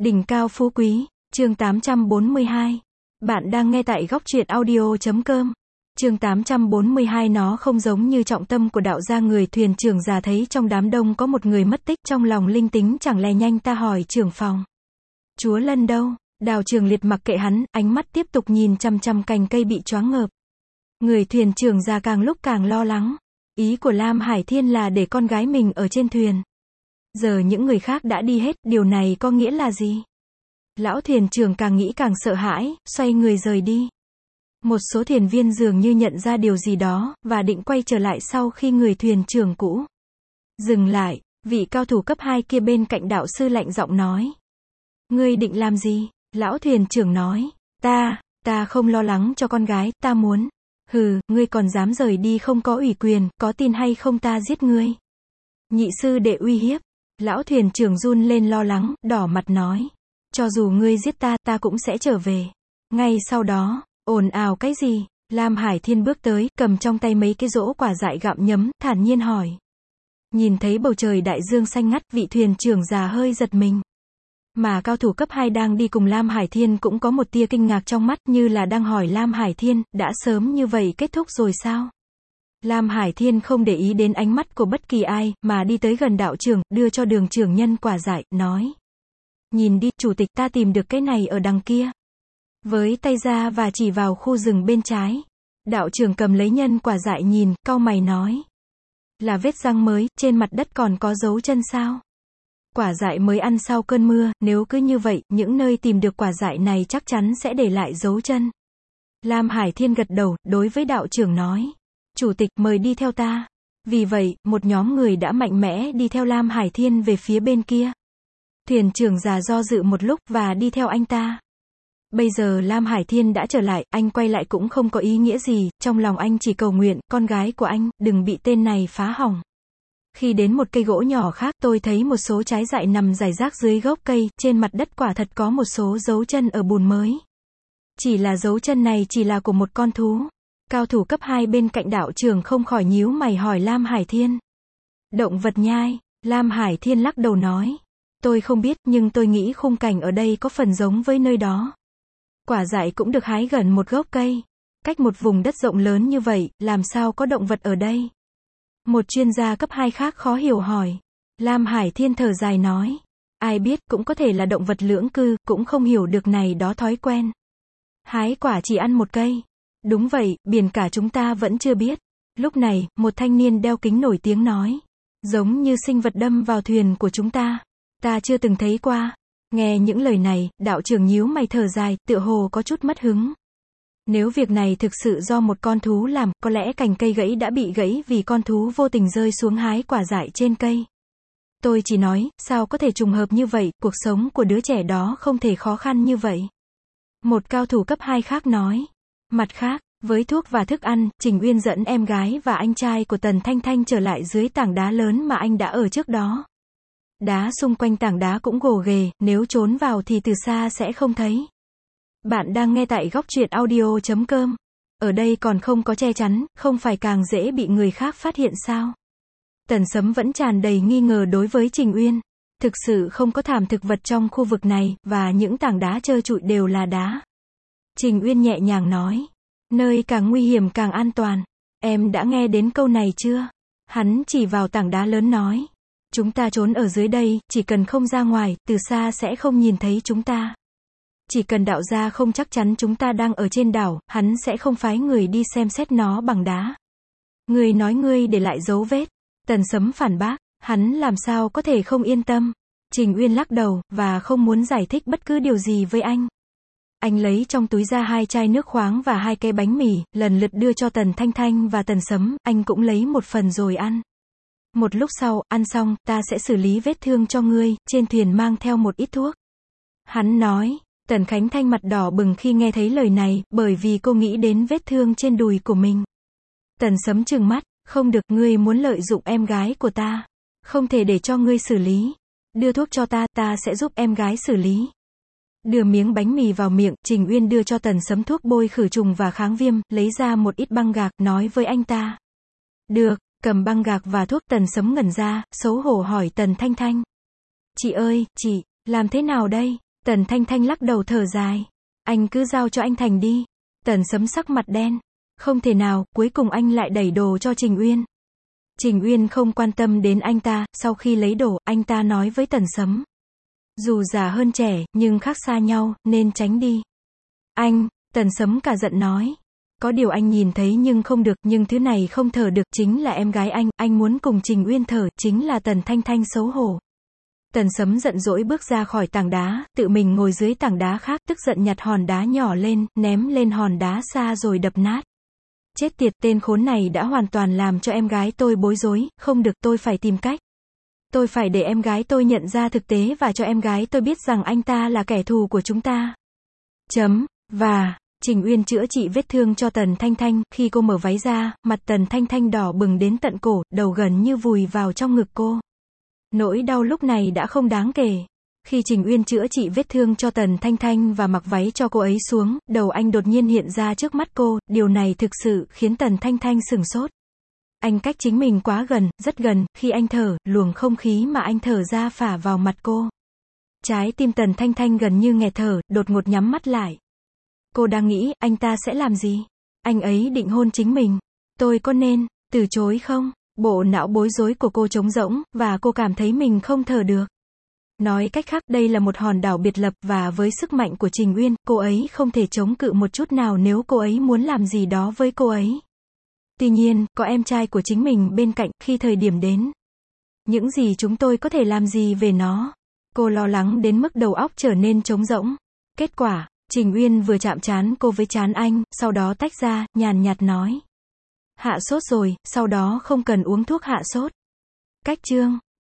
Đỉnh cao phú quý, chương 842. Bạn đang nghe tại góc truyện audio.com. Chương 842 nó không giống như trọng tâm của đạo gia. Người thuyền trưởng già thấy trong đám đông có một người mất tích, trong lòng linh tính chẳng lẽ nhanh ta hỏi trưởng phòng. Chúa Lân đâu? Đào Trường Liệt mặc kệ hắn, ánh mắt tiếp tục nhìn chằm chằm cành cây bị choáng ngợp. Người thuyền trưởng già càng lúc càng lo lắng. Ý của Lam Hải Thiên là để con gái mình ở trên thuyền. Giờ những người khác đã đi hết, điều này có nghĩa là gì? Lão thuyền trưởng càng nghĩ càng sợ hãi, xoay người rời đi. Một số thuyền viên dường như nhận ra điều gì đó, và định quay trở lại sau khi người thuyền trưởng cũ dừng lại. Vị cao thủ cấp 2 kia bên cạnh đạo sư lạnh giọng nói. Ngươi định làm gì? Lão thuyền trưởng nói. Ta không lo lắng cho con gái, ta muốn. Hừ, ngươi còn dám rời đi không có ủy quyền, có tin hay không ta giết ngươi. Nhị sư đệ uy hiếp. Lão thuyền trưởng run lên lo lắng, đỏ mặt nói. Cho dù ngươi giết ta cũng sẽ trở về. Ngay sau đó, ồn ào cái gì? Lam Hải Thiên bước tới, cầm trong tay mấy cái rỗ quả dại gặm nhấm, thản nhiên hỏi. Nhìn thấy bầu trời đại dương xanh ngắt, vị thuyền trưởng già hơi giật mình. Mà cao thủ cấp 2 đang đi cùng Lam Hải Thiên cũng có một tia kinh ngạc trong mắt, như là đang hỏi Lam Hải Thiên, đã sớm như vậy kết thúc rồi sao? Lam Hải Thiên không để ý đến ánh mắt của bất kỳ ai, mà đi tới gần đạo trưởng, đưa cho Đường trưởng nhân quả dại, nói. Nhìn đi, chủ tịch, ta tìm được cái này ở đằng kia. Với tay ra và chỉ vào khu rừng bên trái. Đạo trưởng cầm lấy nhân quả dại nhìn, cau mày nói. Là vết răng mới, trên mặt đất còn có dấu chân sao? Quả dại mới ăn sau cơn mưa, nếu cứ như vậy, những nơi tìm được quả dại này chắc chắn sẽ để lại dấu chân. Lam Hải Thiên gật đầu, đối với đạo trưởng nói. Chủ tịch, mời đi theo ta. Vì vậy, một nhóm người đã mạnh mẽ đi theo Lam Hải Thiên về phía bên kia. Thuyền trưởng già do dự một lúc và đi theo anh ta. Bây giờ Lam Hải Thiên đã trở lại, anh quay lại cũng không có ý nghĩa gì, trong lòng anh chỉ cầu nguyện, con gái của anh, đừng bị tên này phá hỏng. Khi đến một cây gỗ nhỏ khác, tôi thấy một số trái dại nằm rải rác dưới gốc cây, trên mặt đất quả thật có một số dấu chân ở bùn mới. Chỉ là dấu chân này chỉ là của một con thú. Cao thủ cấp 2 bên cạnh đạo trưởng không khỏi nhíu mày hỏi Lam Hải Thiên. Động vật nhai, Lam Hải Thiên lắc đầu nói. Tôi không biết, nhưng tôi nghĩ khung cảnh ở đây có phần giống với nơi đó. Quả dại cũng được hái gần một gốc cây. Cách một vùng đất rộng lớn như vậy, làm sao có động vật ở đây? Một chuyên gia cấp 2 khác khó hiểu hỏi. Lam Hải Thiên thở dài nói. Ai biết, cũng có thể là động vật lưỡng cư, cũng không hiểu được này đó thói quen. Hái quả chỉ ăn một cây. Đúng vậy, biển cả chúng ta vẫn chưa biết. Lúc này, một thanh niên đeo kính nổi tiếng nói. Giống như sinh vật đâm vào thuyền của chúng ta. Ta chưa từng thấy qua. Nghe những lời này, đạo trưởng nhíu mày thở dài, tựa hồ có chút mất hứng. Nếu việc này thực sự do một con thú làm, có lẽ cành cây gãy đã bị gãy vì con thú vô tình rơi xuống hái quả dại trên cây. Tôi chỉ nói, sao có thể trùng hợp như vậy, cuộc sống của đứa trẻ đó không thể khó khăn như vậy. Một cao thủ cấp 2 khác nói. Mặt khác, với thuốc và thức ăn, Trình Uyên dẫn em gái và anh trai của Tần Thanh Thanh trở lại dưới tảng đá lớn mà anh đã ở trước đó. Đá xung quanh tảng đá cũng gồ ghề, nếu trốn vào thì từ xa sẽ không thấy. Bạn đang nghe tại góc truyện audio.com. Ở đây còn không có che chắn, không phải càng dễ bị người khác phát hiện sao? Tần Sấm vẫn tràn đầy nghi ngờ đối với Trình Uyên. Thực sự không có thảm thực vật trong khu vực này, và những tảng đá trơ trụi đều là đá. Trình Uyên nhẹ nhàng nói. Nơi càng nguy hiểm càng an toàn. Em đã nghe đến câu này chưa? Hắn chỉ vào tảng đá lớn nói. Chúng ta trốn ở dưới đây, chỉ cần không ra ngoài, từ xa sẽ không nhìn thấy chúng ta. Chỉ cần đạo gia không chắc chắn chúng ta đang ở trên đảo, hắn sẽ không phái người đi xem xét nó bằng đá. Người nói ngươi để lại dấu vết. Tần Sấm phản bác, hắn làm sao có thể không yên tâm. Trình Uyên lắc đầu, và không muốn giải thích bất cứ điều gì với anh. Anh lấy trong túi ra 2 chai nước khoáng và 2 cái bánh mì, lần lượt đưa cho Tần Thanh Thanh và Tần Sấm, anh cũng lấy một phần rồi ăn. Một lúc sau, ăn xong, ta sẽ xử lý vết thương cho ngươi, trên thuyền mang theo một ít thuốc. Hắn nói. Tần Khánh Thanh mặt đỏ bừng khi nghe thấy lời này, bởi vì cô nghĩ đến vết thương trên đùi của mình. Tần Sấm trừng mắt, không được, ngươi muốn lợi dụng em gái của ta. Không thể để cho ngươi xử lý. Đưa thuốc cho ta sẽ giúp em gái xử lý. Đưa miếng bánh mì vào miệng, Trình Uyên đưa cho Tần Sấm thuốc bôi khử trùng và kháng viêm, lấy ra một ít băng gạc, nói với anh ta. Được, cầm băng gạc và thuốc. Tần Sấm ngẩn ra, xấu hổ hỏi Tần Thanh Thanh. Chị ơi, chị, làm thế nào đây? Tần Thanh Thanh lắc đầu thở dài. Anh cứ giao cho anh Thành đi. Tần Sấm sắc mặt đen. Không thể nào, cuối cùng anh lại đẩy đồ cho Trình Uyên. Trình Uyên không quan tâm đến anh ta, sau khi lấy đồ, anh ta nói với Tần Sấm. Dù già hơn trẻ, nhưng khác xa nhau, nên tránh đi. Anh, Tần Sấm cả giận nói. Có điều anh nhìn thấy nhưng không được, nhưng thứ này không thở được, chính là em gái anh muốn cùng Trình Uyên thở, chính là Tần Thanh Thanh xấu hổ. Tần Sấm giận dỗi bước ra khỏi tảng đá, tự mình ngồi dưới tảng đá khác, tức giận nhặt hòn đá nhỏ lên, ném lên hòn đá xa rồi đập nát. Chết tiệt, tên khốn này đã hoàn toàn làm cho em gái tôi bối rối, không được, tôi phải tìm cách. Tôi phải để em gái tôi nhận ra thực tế và cho em gái tôi biết rằng anh ta là kẻ thù của chúng ta. Và, Trình Uyên chữa trị vết thương cho Tần Thanh Thanh, khi cô mở váy ra, mặt Tần Thanh Thanh đỏ bừng đến tận cổ, đầu gần như vùi vào trong ngực cô. Nỗi đau lúc này đã không đáng kể. Khi Trình Uyên chữa trị vết thương cho Tần Thanh Thanh và mặc váy cho cô ấy xuống, đầu anh đột nhiên hiện ra trước mắt cô, điều này thực sự khiến Tần Thanh Thanh sửng sốt. Anh cách chính mình quá gần, rất gần, khi anh thở, luồng không khí mà anh thở ra phả vào mặt cô. Trái tim Tần Thanh Thanh gần như nghẹt thở, đột ngột nhắm mắt lại. Cô đang nghĩ, anh ta sẽ làm gì? Anh ấy định hôn chính mình. Tôi có nên từ chối không? Bộ não bối rối của cô trống rỗng, và cô cảm thấy mình không thở được. Nói cách khác, đây là một hòn đảo biệt lập, và với sức mạnh của Trình Uyên, cô ấy không thể chống cự một chút nào nếu cô ấy muốn làm gì đó với cô ấy. Tuy nhiên, có em trai của chính mình bên cạnh, khi thời điểm đến. Những gì chúng tôi có thể làm gì về nó? Cô lo lắng đến mức đầu óc trở nên trống rỗng. Kết quả, Trình Uyên vừa chạm trán cô với trán anh, sau đó tách ra, nhàn nhạt nói. Hạ sốt rồi, sau đó không cần uống thuốc hạ sốt. Cách chương